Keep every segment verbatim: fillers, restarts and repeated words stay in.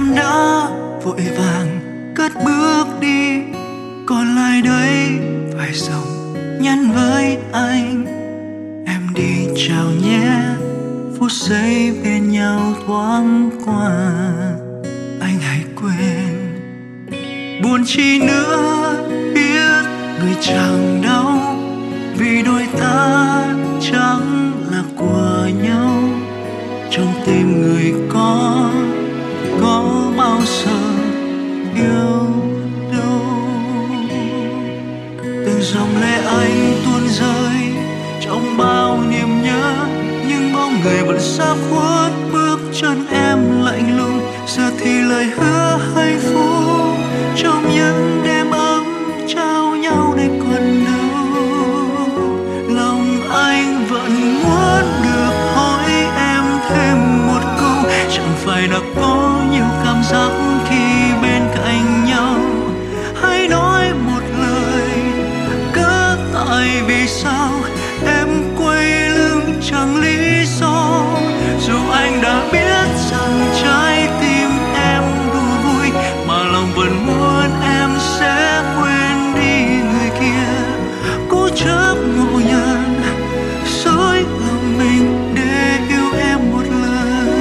em đã vội vàng cất bước đi, còn lại đây vài dòng nhắn với anh. Em đi chào nhé, phút giây bên nhau thoáng qua. Anh hãy quên, buồn chi nữa, biết người chẳng đau, vì đôi ta chẳng là của nhau. Trong tim người có, có bao giờ yêu đâu. Từng dòng lệ anh tuôn rơi trong bao niềm nhớ, nhưng bóng người vẫn xa khuất bước chân em lạnh lùng. Giờ thì lời hứa hạnh phúc trong những đêm ấm trao nhau đây còn đâu. Lòng anh vẫn muốn được hỏi em thêm một câu, chẳng phải đã có nhiều cảm giác khi bên cạnh nhau. Hãy nói một lời, cớ tại vì sao em quay lưng chẳng lý do. Dù anh đã biết rằng trái tim em đùa vui, mà lòng vẫn muốn em sẽ quên đi người kia. Cố chấp ngộ nhận dối lòng mình để yêu em một lần.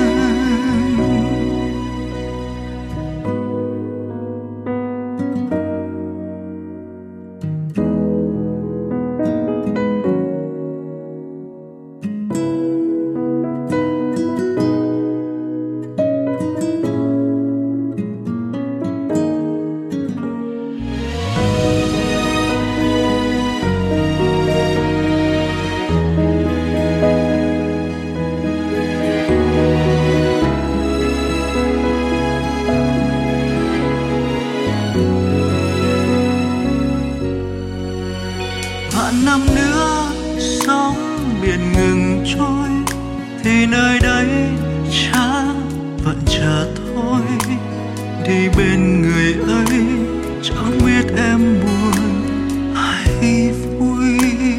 Vạn năm nữa sóng biển ngừng trôi, thì nơi đây chắc vẫn chờ thôi. Đi bên người ấy chẳng biết em buồn hay vui.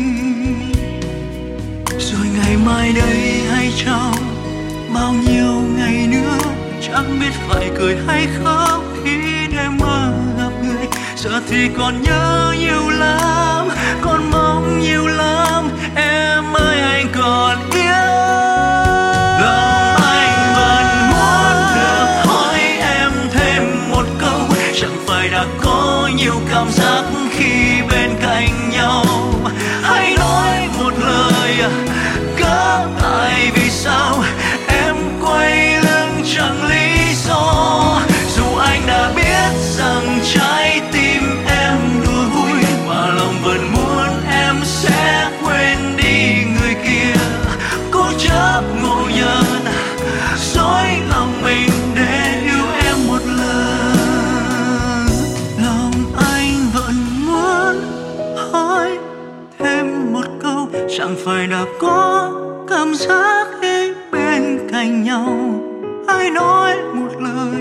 Rồi ngày mai đây hay trong bao nhiêu ngày nữa, chẳng biết phải cười hay khóc khi đêm mơ gặp người. Giờ thì còn nhớ nhiều lắm, còn mong nhiều lắm, em ơi anh còn yêu. Lòng anh vẫn muốn được hỏi em thêm một câu, chẳng phải đã có nhiều cảm giác khi bên cạnh nhau. Hãy nói một lời, cớ tại vì sao em quay lưng chẳng lý do. Dù anh đã biết rằng trái tim em đùa vui, mà lòng vẫn muốn em sẽ quên đi người kia. Cố chấp ngộ nhận dối lòng mình để yêu em một lần. Lòng anh vẫn muốn hỏi thêm một câu, chẳng phải đã có cảm giác khi bên cạnh nhau. Hãy nói một lời,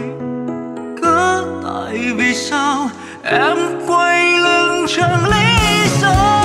cớ tại vì sao em quay lưng chẳng lý do.